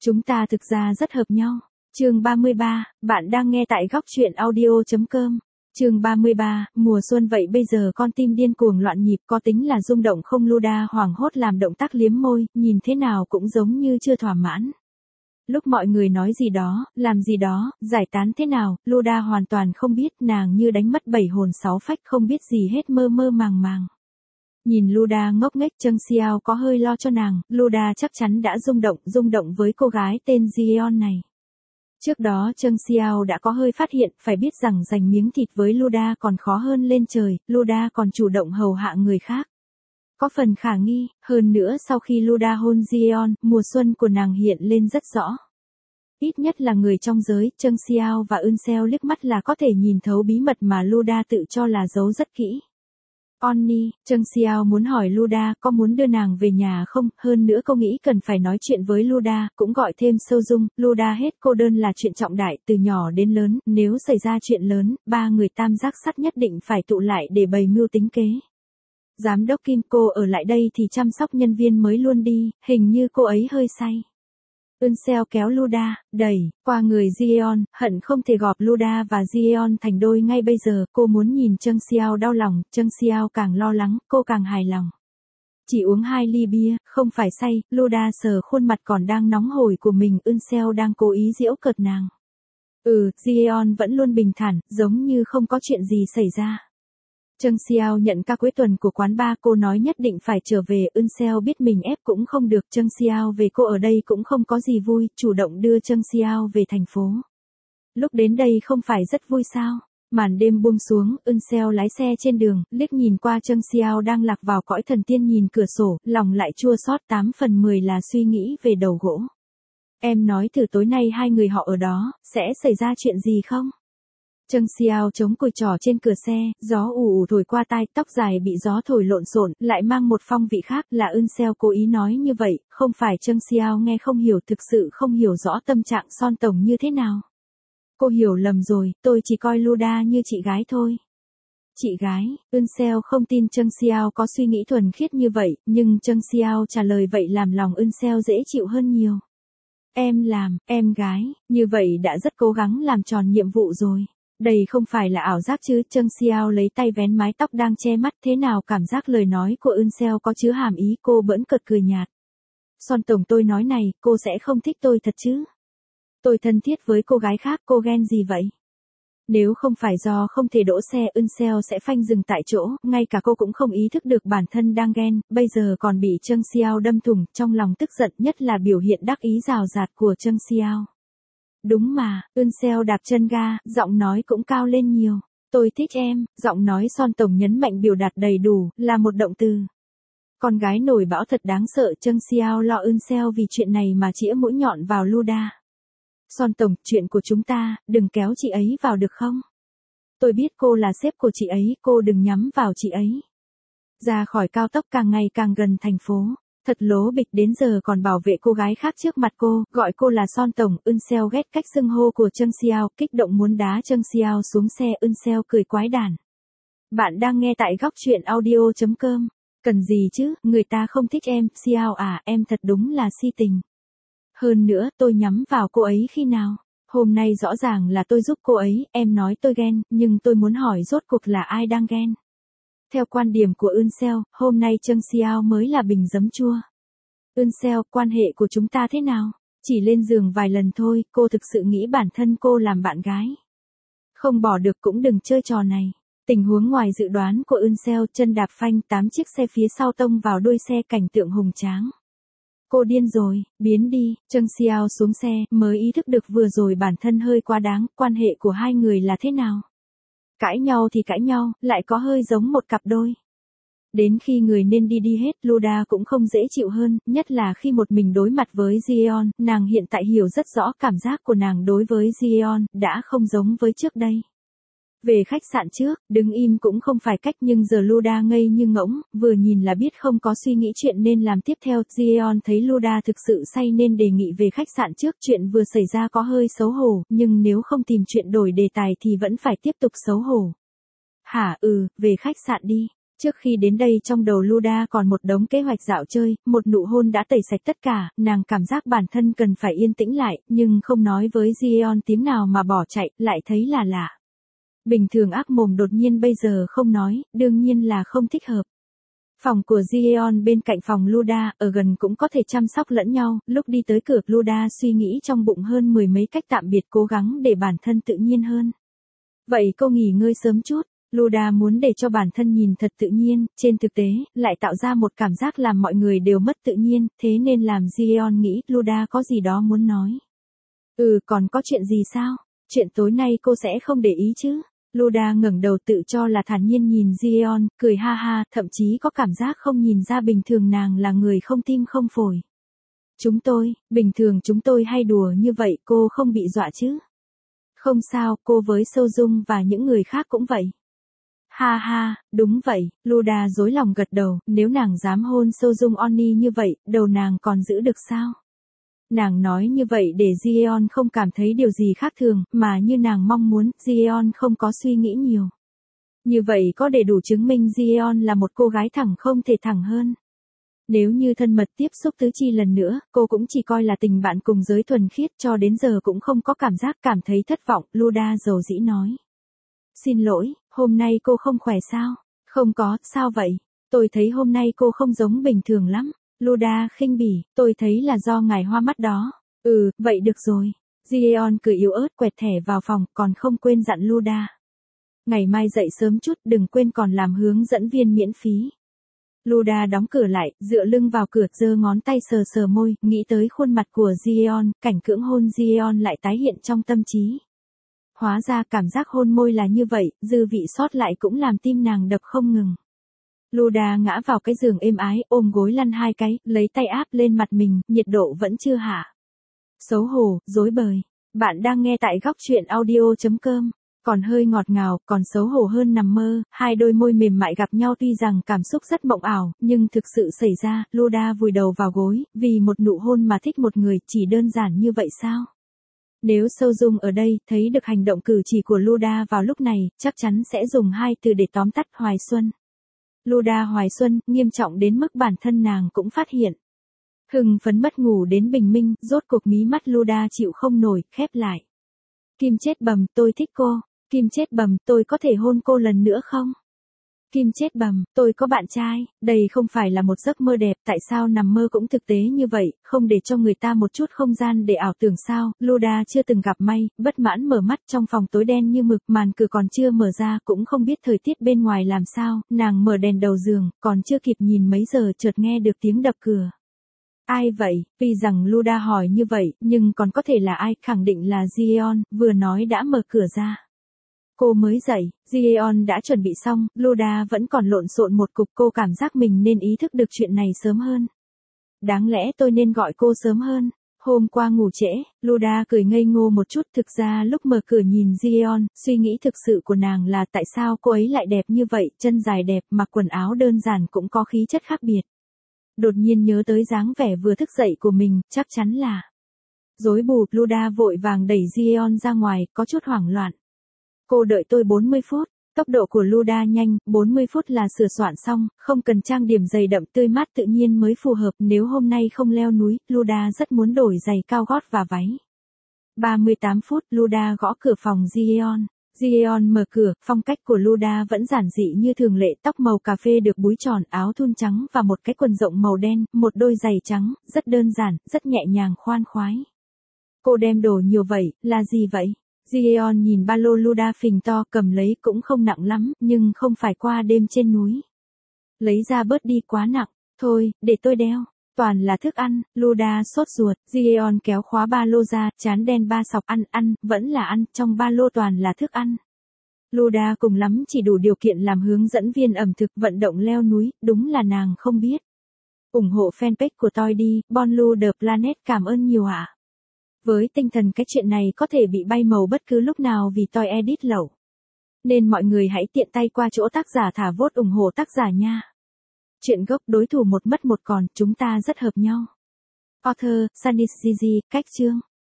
Chúng ta thực ra rất hợp nhau. Chương 33, bạn đang nghe tại góc truyện audio.com. Chương 33, mùa xuân vậy bây giờ con tim điên cuồng loạn nhịp, có tính là rung động không? Luda hoảng hốt làm động tác liếm môi, nhìn thế nào cũng giống như chưa thỏa mãn. Lúc mọi người nói gì đó, làm gì đó, giải tán thế nào, Luda hoàn toàn không biết, nàng như đánh mất 7 hồn 6 phách, không biết gì hết, mơ mơ màng màng. Nhìn Luda ngốc nghếch, Trương Xiao có hơi lo cho nàng, Luda chắc chắn đã rung động với cô gái tên Jeon này. Trước đó Trương Xiao đã có hơi phát hiện, phải biết rằng giành miếng thịt với Luda còn khó hơn lên trời, Luda còn chủ động hầu hạ người khác. Có phần khả nghi, hơn nữa sau khi Luda hôn Jeon, mùa xuân của nàng hiện lên rất rõ. Ít nhất là người trong giới, Trương Xiao và Eun liếc mắt là có thể nhìn thấu bí mật mà Luda tự cho là giấu rất kỹ. Onni, Trương Xiao muốn hỏi Luda có muốn đưa nàng về nhà không, hơn nữa cô nghĩ cần phải nói chuyện với Luda, cũng gọi thêm Seo Dung, Luda hết cô đơn là chuyện trọng đại, từ nhỏ đến lớn, nếu xảy ra chuyện lớn, ba người tam giác sắt nhất định phải tụ lại để bày mưu tính kế. Giám đốc Kim, cô ở lại đây thì chăm sóc nhân viên mới luôn đi, hình như cô ấy hơi say. Eun kéo Luda, đẩy qua người Jeon, hận không thể gọp Luda và Jeon thành đôi ngay bây giờ, cô muốn nhìn Trương Xiao đau lòng, Trương Xiao càng lo lắng, cô càng hài lòng. Chỉ uống 2 ly bia, không phải say, Luda sờ khuôn mặt còn đang nóng hổi của mình, Eun đang cố ý giễu cợt nàng. Jeon vẫn luôn bình thản, giống như không có chuyện gì xảy ra. Trương Xiao nhận ca cuối tuần của quán bar, cô nói nhất định phải trở về, Eun biết mình ép cũng không được, Trương Xiao về cô ở đây cũng không có gì vui, chủ động đưa Trương Xiao về thành phố. Lúc đến đây không phải rất vui sao? Màn đêm buông xuống, Eun lái xe trên đường, liếc nhìn qua Trương Xiao đang lạc vào cõi thần tiên, nhìn cửa sổ, lòng lại chua xót, 8 phần 10 là suy nghĩ về đầu gỗ. Em nói thử tối nay hai người họ ở đó, sẽ xảy ra chuyện gì không? Trương Xiao chống cùi trỏ trên cửa xe, gió ù ù thổi qua tai, tóc dài bị gió thổi lộn xộn, lại mang một phong vị khác, là Eun cố ý nói như vậy, không phải Trương Xiao nghe không hiểu, thực sự không hiểu rõ tâm trạng Son tổng như thế nào. Cô hiểu lầm rồi, tôi chỉ coi Luda như chị gái thôi. Chị gái, Eun không tin Trương Xiao có suy nghĩ thuần khiết như vậy, nhưng Trương Xiao trả lời vậy làm lòng Eun dễ chịu hơn nhiều. Em gái, như vậy đã rất cố gắng làm tròn nhiệm vụ rồi. Đây không phải là ảo giác chứ? Trương Xiao lấy tay vén mái tóc đang che mắt, thế nào cảm giác lời nói của Eun có chứa hàm ý, cô bỡn cợt cười nhạt. Son tổng, tôi nói này, cô sẽ không thích tôi thật chứ? Tôi thân thiết với cô gái khác, cô ghen gì vậy? Nếu không phải do không thể đỗ xe, Eun sẽ phanh dừng tại chỗ, ngay cả cô cũng không ý thức được bản thân đang ghen, bây giờ còn bị Trương Xiao đâm thủng, trong lòng tức giận, nhất là biểu hiện đắc ý rào rạt của Trương Xiao. Đúng mà, Eun đạp chân ga, giọng nói cũng cao lên nhiều. Tôi thích em, giọng nói Son tổng nhấn mạnh biểu đạt đầy đủ, là một động từ. Con gái nổi bão thật đáng sợ, Trương Xiao lo Eun vì chuyện này mà chĩa mũi nhọn vào Luda. Son tổng, chuyện của chúng ta, đừng kéo chị ấy vào được không? Tôi biết cô là sếp của chị ấy, cô đừng nhắm vào chị ấy. Ra khỏi cao tốc càng ngày càng gần thành phố. Thật lố bịch, đến giờ còn bảo vệ cô gái khác trước mặt cô, gọi cô là Son tổng. Eun ghét cách xưng hô của Trương Xiao, kích động muốn đá Trương Xiao xuống xe. Eun cười quái đản. Bạn đang nghe tại góc truyện audio.com. Cần gì chứ, người ta không thích em, Xiao à, em thật đúng là si tình. Hơn nữa, tôi nhắm vào cô ấy khi nào? Hôm nay rõ ràng là tôi giúp cô ấy, em nói tôi ghen, nhưng tôi muốn hỏi rốt cuộc là ai đang ghen? Theo quan điểm của Eun, hôm nay Trương Xiao mới là bình giấm chua. Eun, quan hệ của chúng ta thế nào? Chỉ lên giường vài lần thôi, cô thực sự nghĩ bản thân cô làm bạn gái. Không bỏ được cũng đừng chơi trò này. Tình huống ngoài dự đoán của Eun, chân đạp phanh, 8 chiếc xe phía sau tông vào đuôi xe, cảnh tượng hùng tráng. Cô điên rồi, biến đi. Trương Xiao xuống xe, mới ý thức được vừa rồi bản thân hơi quá đáng, quan hệ của hai người là thế nào? Cãi nhau thì cãi nhau, lại có hơi giống một cặp đôi. Đến khi người nên đi đi hết, Luda cũng không dễ chịu hơn, nhất là khi một mình đối mặt với Jeon, nàng hiện tại hiểu rất rõ cảm giác của nàng đối với Jeon, đã không giống với trước đây. Về khách sạn trước, đứng im cũng không phải cách, nhưng giờ Luda ngây như ngỗng, vừa nhìn là biết không có suy nghĩ chuyện nên làm tiếp theo. Jeon thấy Luda thực sự say nên đề nghị về khách sạn trước, chuyện vừa xảy ra có hơi xấu hổ, nhưng nếu không tìm chuyện đổi đề tài thì vẫn phải tiếp tục xấu hổ. Hả, về khách sạn đi. Trước khi đến đây trong đầu Luda còn một đống kế hoạch dạo chơi, một nụ hôn đã tẩy sạch tất cả, nàng cảm giác bản thân cần phải yên tĩnh lại, nhưng không nói với Jeon tiếng nào mà bỏ chạy, lại thấy là lạ. Bình thường ác mồm đột nhiên bây giờ không nói, đương nhiên là không thích hợp. Phòng của Jeon bên cạnh phòng Luda, ở gần cũng có thể chăm sóc lẫn nhau, lúc đi tới cửa Luda suy nghĩ trong bụng hơn 10 mấy cách tạm biệt cố gắng để bản thân tự nhiên hơn. Vậy cô nghỉ ngơi sớm chút. Luda muốn để cho bản thân nhìn thật tự nhiên, trên thực tế, lại tạo ra một cảm giác làm mọi người đều mất tự nhiên, thế nên làm Jeon nghĩ Luda có gì đó muốn nói. Còn có chuyện gì sao? Chuyện tối nay cô sẽ không để ý chứ? Luda ngẩng đầu tự cho là thản nhiên nhìn Jeon, cười ha ha, thậm chí có cảm giác không nhìn ra bình thường nàng là người không tim không phổi. Bình thường chúng tôi hay đùa như vậy, cô không bị dọa chứ? Không sao, cô với Seo Jung và những người khác cũng vậy. Ha ha, đúng vậy, Luda dối lòng gật đầu, nếu nàng dám hôn Seo Jung Onni như vậy, đầu nàng còn giữ được sao? Nàng nói như vậy để Jeon không cảm thấy điều gì khác thường, mà như nàng mong muốn, Jeon không có suy nghĩ nhiều. Như vậy có để đủ chứng minh Jeon là một cô gái thẳng không thể thẳng hơn. Nếu như thân mật tiếp xúc tứ chi lần nữa, cô cũng chỉ coi là tình bạn cùng giới thuần khiết, cho đến giờ cũng không có cảm giác cảm thấy thất vọng, Luda dầu dĩ nói. Xin lỗi, hôm nay cô không khỏe sao? Không có, sao vậy? Tôi thấy hôm nay cô không giống bình thường lắm. Luda khinh bỉ, tôi thấy là do ngài hoa mắt đó. Vậy được rồi. Jeon cười yếu ớt quẹt thẻ vào phòng, còn không quên dặn Luda. Ngày mai dậy sớm chút, đừng quên còn làm hướng dẫn viên miễn phí. Luda đóng cửa lại, dựa lưng vào cửa, giơ ngón tay sờ sờ môi, nghĩ tới khuôn mặt của Jeon, cảnh cưỡng hôn Jeon lại tái hiện trong tâm trí. Hóa ra cảm giác hôn môi là như vậy, dư vị sót lại cũng làm tim nàng đập không ngừng. Luda ngã vào cái giường êm ái, ôm gối lăn hai cái, lấy tay áp lên mặt mình, nhiệt độ vẫn chưa hạ. Xấu hổ, rối bời. Bạn đang nghe tại góc truyện audio.com. Còn hơi ngọt ngào, còn xấu hổ hơn nằm mơ, hai đôi môi mềm mại gặp nhau tuy rằng cảm xúc rất mộng ảo, nhưng thực sự xảy ra, Luda vùi đầu vào gối, vì một nụ hôn mà thích một người, chỉ đơn giản như vậy sao? Nếu Seo Jung ở đây, thấy được hành động cử chỉ của Luda vào lúc này, chắc chắn sẽ dùng hai từ để tóm tắt hoài xuân. Luda hoài xuân, nghiêm trọng đến mức bản thân nàng cũng phát hiện. Hưng phấn mất ngủ đến bình minh, rốt cuộc mí mắt Luda chịu không nổi, khép lại. Kim chết bầm, tôi thích cô. Kim chết bầm, tôi có thể hôn cô lần nữa không? Kim chết bầm, tôi có bạn trai. Đây không phải là một giấc mơ đẹp, tại sao nằm mơ cũng thực tế như vậy, không để cho người ta một chút không gian để ảo tưởng sao? Luda chưa từng gặp may, bất mãn mở mắt trong phòng tối đen như mực, màn cửa còn chưa mở ra, cũng không biết thời tiết bên ngoài làm sao, nàng mở đèn đầu giường, còn chưa kịp nhìn mấy giờ chợt nghe được tiếng đập cửa. Ai vậy? Vì rằng Luda hỏi như vậy, nhưng còn có thể là ai, khẳng định là Jeon, vừa nói đã mở cửa ra. Cô mới dậy, Jeon đã chuẩn bị xong, Luda vẫn còn lộn xộn một cục, cô cảm giác mình nên ý thức được chuyện này sớm hơn. Đáng lẽ tôi nên gọi cô sớm hơn. Hôm qua ngủ trễ, Luda cười ngây ngô một chút, thực ra lúc mở cửa nhìn Jeon, suy nghĩ thực sự của nàng là tại sao cô ấy lại đẹp như vậy, chân dài đẹp, mặc quần áo đơn giản cũng có khí chất khác biệt. Đột nhiên nhớ tới dáng vẻ vừa thức dậy của mình, chắc chắn là rối bù, Luda vội vàng đẩy Jeon ra ngoài, có chút hoảng loạn. Cô đợi tôi 40 phút, tốc độ của Luda nhanh, 40 phút là sửa soạn xong, không cần trang điểm dày đậm tươi mát tự nhiên mới phù hợp, nếu hôm nay không leo núi, Luda rất muốn đổi giày cao gót và váy. 38 phút, Luda gõ cửa phòng Jeon. Jeon mở cửa, phong cách của Luda vẫn giản dị như thường lệ, tóc màu cà phê được búi tròn, áo thun trắng và một cái quần rộng màu đen, một đôi giày trắng, rất đơn giản, rất nhẹ nhàng khoan khoái. Cô đem đồ nhiều vậy, là gì vậy? Jeon nhìn ba lô Luda phình to, cầm lấy cũng không nặng lắm, nhưng không phải qua đêm trên núi. Lấy ra bớt đi quá nặng, thôi, để tôi đeo. Toàn là thức ăn, Luda sốt ruột, Jeon kéo khóa ba lô ra, trán đen ba sọc, ăn, vẫn là ăn, trong ba lô toàn là thức ăn. Luda cùng lắm chỉ đủ điều kiện làm hướng dẫn viên ẩm thực vận động leo núi, đúng là nàng không biết. Ủng hộ fanpage của tôi đi, Bonlu The Planet, cảm ơn nhiều ạ. Với tinh thần cái chuyện này có thể bị bay màu bất cứ lúc nào vì tôi edit lẩu. Nên mọi người hãy tiện tay qua chỗ tác giả thả vote ủng hộ tác giả nha. Chuyện gốc đối thủ một mất một còn, chúng ta rất hợp nhau. Author, Sunny Gigi, cách chương.